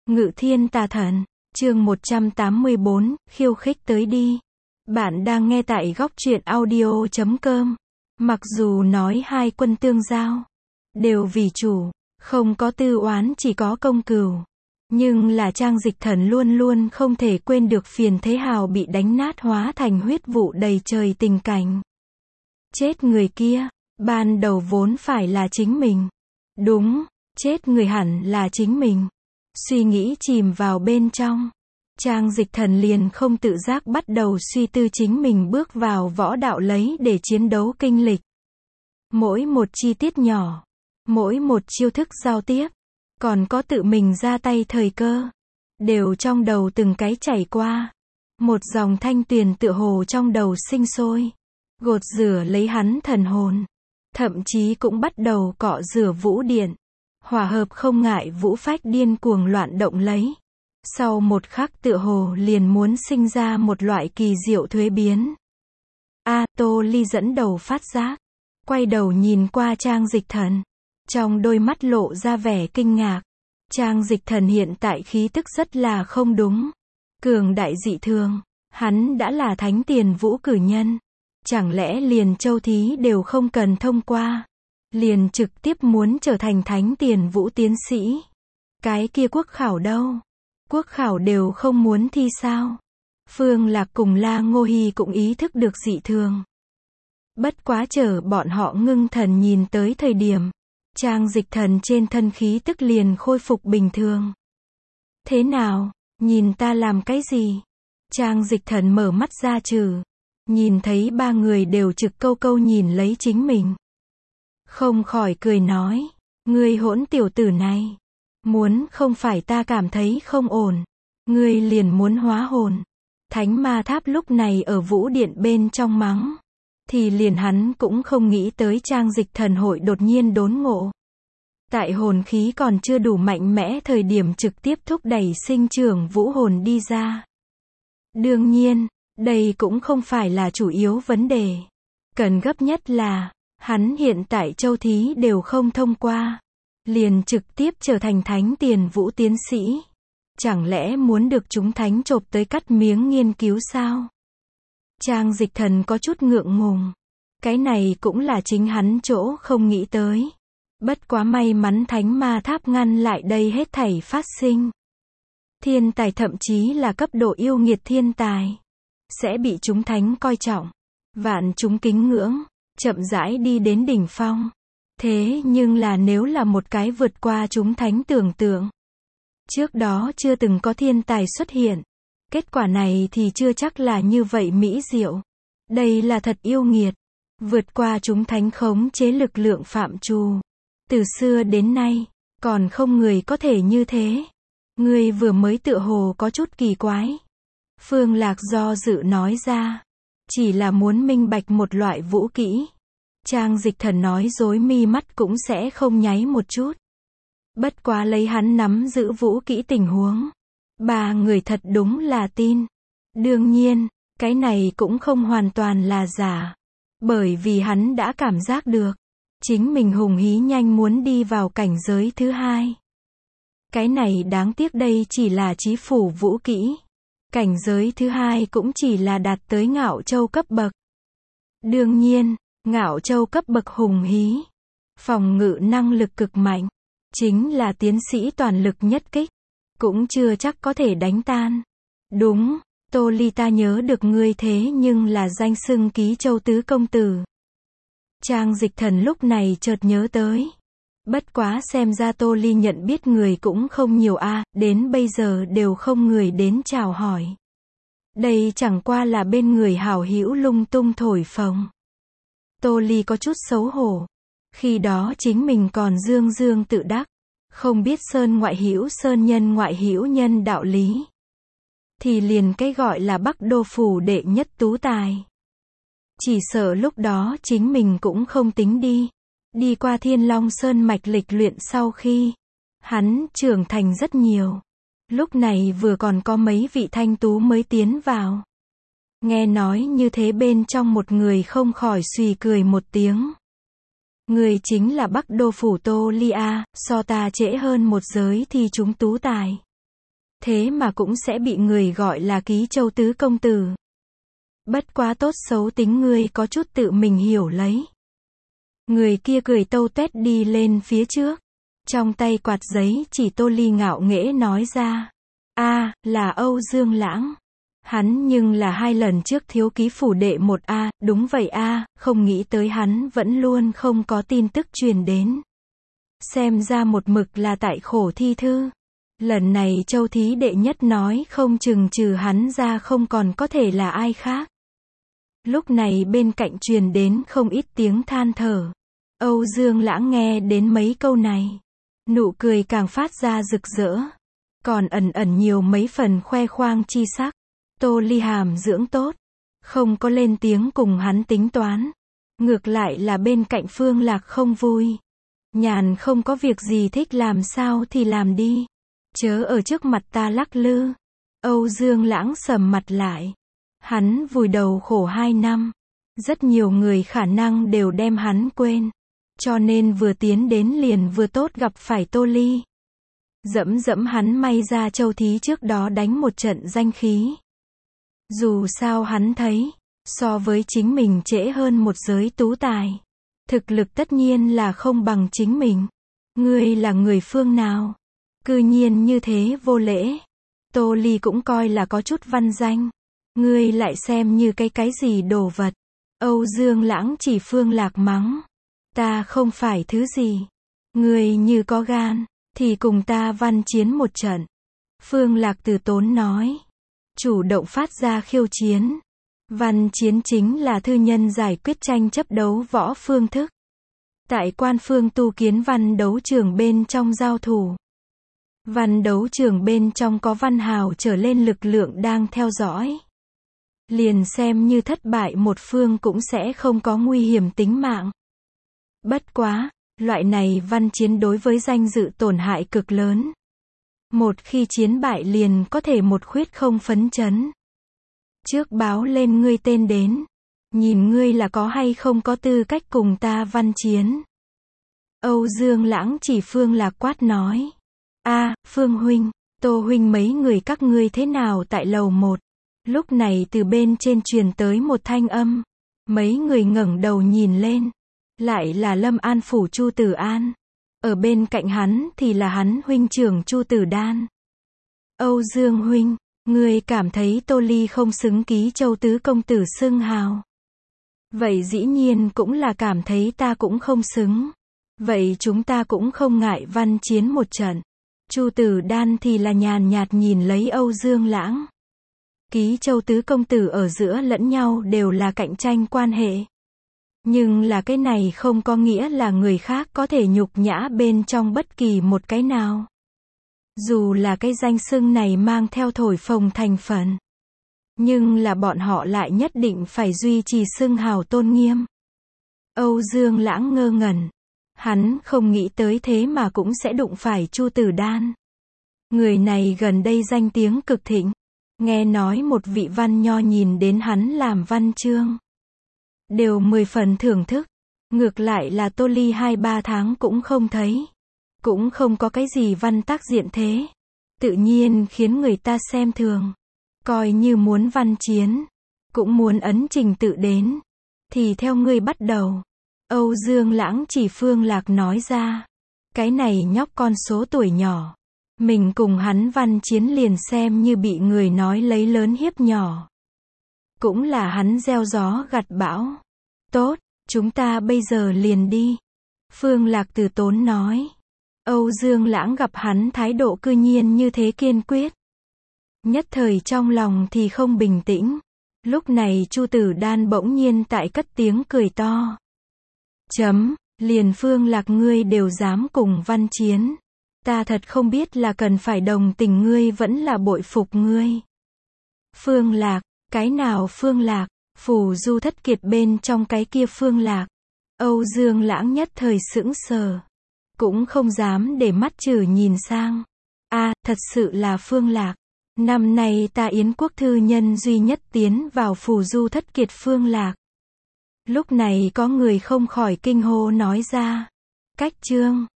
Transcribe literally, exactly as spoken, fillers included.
Ngự thiên tà thần, chương một trăm tám mươi bốn, khiêu khích tới đi. Bạn đang nghe tại góc truyện audio chấm com. Mặc dù nói hai quân tương giao, đều vì chủ, không có tư oán chỉ có công cừu. Nhưng là Trang Dịch Thần luôn luôn không thể quên được phiền thế hào bị đánh nát hóa thành huyết vụ đầy trời tình cảnh. Chết người kia, ban đầu vốn phải là chính mình. Đúng, chết người hẳn là chính mình. Suy nghĩ chìm vào bên trong, Trang Dịch Thần liền không tự giác bắt đầu suy tư chính mình bước vào võ đạo lấy để chiến đấu kinh lịch. Mỗi một chi tiết nhỏ, mỗi một chiêu thức giao tiếp, còn có tự mình ra tay thời cơ, đều trong đầu từng cái chảy qua. Một dòng thanh tuyền tựa hồ trong đầu sinh sôi, gột rửa lấy hắn thần hồn, thậm chí cũng bắt đầu cọ rửa vũ điện. Hòa hợp không ngại vũ phách điên cuồng loạn động lấy. Sau một khắc tựa hồ liền muốn sinh ra một loại kỳ diệu thuế biến. A, Tô Ly dẫn đầu phát giác, quay đầu nhìn qua Trang Dịch Thần, trong đôi mắt lộ ra vẻ kinh ngạc. Trang Dịch Thần hiện tại khí tức rất là không đúng, cường đại dị thường, hắn đã là thánh tiền vũ cử nhân, chẳng lẽ liền châu thí đều không cần thông qua, liền trực tiếp muốn trở thành thánh tiền vũ tiến sĩ. Cái kia quốc khảo đâu? Quốc khảo đều không muốn thi sao? Phương Lạc cùng La Ngô Hy cũng ý thức được dị thường. Bất quá chờ bọn họ ngưng thần nhìn tới thời điểm, Trang Dịch Thần trên thân khí tức liền khôi phục bình thường. Thế nào? Nhìn ta làm cái gì? Trang Dịch Thần mở mắt ra trừ, nhìn thấy ba người đều trực câu câu nhìn lấy chính mình. Không khỏi cười nói, ngươi hỗn tiểu tử này, muốn không phải ta cảm thấy không ổn, ngươi liền muốn hóa hồn. Thánh ma tháp lúc này ở vũ điện bên trong mắng, thì liền hắn cũng không nghĩ tới Trang Dịch Thần hội đột nhiên đốn ngộ. Tại hồn khí còn chưa đủ mạnh mẽ thời điểm trực tiếp thúc đẩy sinh trưởng vũ hồn đi ra. Đương nhiên, đây cũng không phải là chủ yếu vấn đề. Cần gấp nhất là, hắn hiện tại châu thí đều không thông qua, liền trực tiếp trở thành thánh tiền vũ tiến sĩ. Chẳng lẽ muốn được chúng thánh chộp tới cắt miếng nghiên cứu sao? Trang Dịch Thần có chút ngượng ngùng. Cái này cũng là chính hắn chỗ không nghĩ tới. Bất quá may mắn thánh ma tháp ngăn lại đây hết thảy phát sinh. Thiên tài thậm chí là cấp độ yêu nghiệt thiên tài, sẽ bị chúng thánh coi trọng, vạn chúng kính ngưỡng, chậm rãi đi đến đỉnh phong. Thế nhưng là nếu là một cái vượt qua chúng thánh tưởng tượng, trước đó chưa từng có thiên tài xuất hiện, kết quả này thì chưa chắc là như vậy mỹ diệu. Đây là thật yêu nghiệt, vượt qua chúng thánh khống chế lực lượng phạm trù. Từ xưa đến nay, còn không người có thể như thế. Ngươi vừa mới tựa hồ có chút kỳ quái. Phương Lạc do dự nói ra, chỉ là muốn minh bạch một loại vũ kỹ. Trang Dịch Thần nói dối mi mắt cũng sẽ không nháy một chút. Bất quá lấy hắn nắm giữ vũ kỹ tình huống, ba người thật đúng là tin. Đương nhiên, cái này cũng không hoàn toàn là giả, bởi vì hắn đã cảm giác được, chính mình hùng hí nhanh muốn đi vào cảnh giới thứ hai. Cái này đáng tiếc đây chỉ là chí phủ vũ kỹ. Cảnh giới thứ hai cũng chỉ là đạt tới ngạo châu cấp bậc. Đương nhiên, ngạo châu cấp bậc hùng hí, phòng ngự năng lực cực mạnh, chính là tiến sĩ toàn lực nhất kích, cũng chưa chắc có thể đánh tan. Đúng, Tô Ly ta nhớ được ngươi thế nhưng là danh xưng ký châu tứ công tử. Trang Dịch Thần lúc này chợt nhớ tới. Bất quá xem ra Tô Ly nhận biết người cũng không nhiều a, à, đến bây giờ đều không người đến chào hỏi. Đây chẳng qua là bên người hảo hữu lung tung thổi phồng. Tô Ly có chút xấu hổ. Khi đó chính mình còn dương dương tự đắc, không biết sơn ngoại hữu sơn nhân ngoại hữu nhân đạo lý. Thì liền cái gọi là Bắc Đô phủ đệ nhất tú tài. Chỉ sợ lúc đó chính mình cũng không tính đi. Đi qua Thiên Long Sơn mạch lịch luyện sau khi hắn trưởng thành rất nhiều. Lúc này vừa còn có mấy vị thanh tú mới tiến vào. Nghe nói như thế bên trong một người không khỏi suy cười một tiếng. Người chính là Bắc Đô phủ Tô Ly A, so ta trễ hơn một giới thì chúng tú tài. thế mà cũng sẽ bị người gọi là Ký Châu tứ công tử. Bất quá tốt xấu tính ngươi có chút tự mình hiểu lấy. Người kia cười tâu tuét đi lên phía trước. Trong tay quạt giấy chỉ Tô Ly ngạo nghễ nói ra. A, là Âu Dương Lãng. Hắn nhưng là hai lần trước thiếu ký phủ đệ một A, đúng vậy A, không nghĩ tới hắn vẫn luôn không có tin tức truyền đến. Xem ra một mực là tại khổ thi thư. Lần này Châu thí đệ nhất nói không chừng trừ hắn ra không còn có thể là ai khác. Lúc này bên cạnh truyền đến không ít tiếng than thở. Âu Dương Lãng nghe đến mấy câu này. Nụ cười càng phát ra rực rỡ. Còn ẩn ẩn nhiều mấy phần khoe khoang chi sắc. Tô Ly hàm dưỡng tốt. Không có lên tiếng cùng hắn tính toán. Ngược lại là bên cạnh Phương Lạc không vui. Nhàn không có việc gì thích làm sao thì làm đi. Chớ ở trước mặt ta lắc lư. Âu Dương Lãng sầm mặt lại. Hắn vùi đầu khổ hai năm. Rất nhiều người khả năng đều đem hắn quên. Cho nên vừa tiến đến liền vừa tốt gặp phải Tô Ly. Dẫm dẫm hắn may ra Châu thí trước đó đánh một trận danh khí. Dù sao hắn thấy, so với chính mình trễ hơn một giới tú tài. Thực lực tất nhiên là không bằng chính mình. Ngươi là người phương nào? Cư nhiên như thế vô lễ. Tô Ly cũng coi là có chút văn danh. Ngươi lại xem như cái cái gì đồ vật. Âu Dương Lãng chỉ Phương Lạc mắng. Ta không phải thứ gì. Ngươi như có gan, thì cùng ta văn chiến một trận. Phương Lạc từ tốn nói. Chủ động phát ra khiêu chiến. Văn chiến chính là thư nhân giải quyết tranh chấp đấu võ phương thức. Tại quan phương tu kiến văn đấu trường bên trong giao thủ. Văn đấu trường bên trong có văn hào trở lên lực lượng đang theo dõi. Liền xem như thất bại một phương cũng sẽ không có nguy hiểm tính mạng. Bất quá, loại này văn chiến đối với danh dự tổn hại cực lớn. Một khi chiến bại liền có thể một khuyết không phấn chấn. Trước báo lên ngươi tên đến. Nhìn ngươi là có hay không có tư cách cùng ta văn chiến. Âu Dương Lãng chỉ Phương Lạc quát nói. A, Phương huynh, Tô huynh mấy người các ngươi thế nào tại lầu một. Lúc này từ bên trên truyền tới một thanh âm. Mấy người ngẩng đầu nhìn lên. Lại là Lâm An phủ Chu Tử An. Ở bên cạnh hắn thì là hắn huynh trưởng Chu Tử Đan. Âu Dương huynh, ngươi cảm thấy Tô Ly không xứng Ký Châu tứ công tử xưng hào. Vậy dĩ nhiên cũng là cảm thấy ta cũng không xứng. Vậy chúng ta cũng không ngại văn chiến một trận. Chu Tử Đan thì là nhàn nhạt nhìn lấy Âu Dương Lãng. Ký Châu tứ công tử ở giữa lẫn nhau đều là cạnh tranh quan hệ. Nhưng là cái này không có nghĩa là người khác có thể nhục nhã bên trong bất kỳ một cái nào. Dù là cái danh xưng này mang theo thổi phồng thành phần. Nhưng là bọn họ lại nhất định phải duy trì xưng hào tôn nghiêm. Âu Dương Lãng ngơ ngẩn. Hắn không nghĩ tới thế mà cũng sẽ đụng phải Chu Tử Đan. Người này gần đây danh tiếng cực thịnh. Nghe nói một vị văn nho nhìn đến hắn làm văn chương. Đều mười phần thưởng thức. Ngược lại là Tô Ly hai ba tháng cũng không thấy. Cũng không có cái gì văn tác diện thế. Tự nhiên khiến người ta xem thường. Coi như muốn văn chiến. Cũng muốn ấn trình tự đến. Thì theo ngươi bắt đầu. Âu Dương Lãng chỉ Phương Lạc nói ra. Cái này nhóc con số tuổi nhỏ. Mình cùng hắn văn chiến liền xem như bị người nói lấy lớn hiếp nhỏ. Cũng là hắn gieo gió gặt bão. Tốt, chúng ta bây giờ liền đi. Phương Lạc từ tốn nói. Âu Dương Lãng gặp hắn thái độ cư nhiên như thế kiên quyết. Nhất thời trong lòng thì không bình tĩnh. Lúc này Chu Tử Đan bỗng nhiên tại cất tiếng cười to. Chấm, liền Phương Lạc ngươi đều dám cùng văn chiến. Ta thật không biết là cần phải đồng tình ngươi vẫn là bội phục ngươi. Phương Lạc, cái nào Phương Lạc? Phù Du Thất Kiệt bên trong cái kia Phương Lạc. Âu Dương Lãng nhất thời sững sờ. Cũng không dám để mắt chử nhìn sang. A, thật sự là Phương Lạc. Năm nay ta Yến quốc thư nhân duy nhất tiến vào Phù Du Thất Kiệt Phương Lạc. Lúc này có người không khỏi kinh hô nói ra. Cách chương.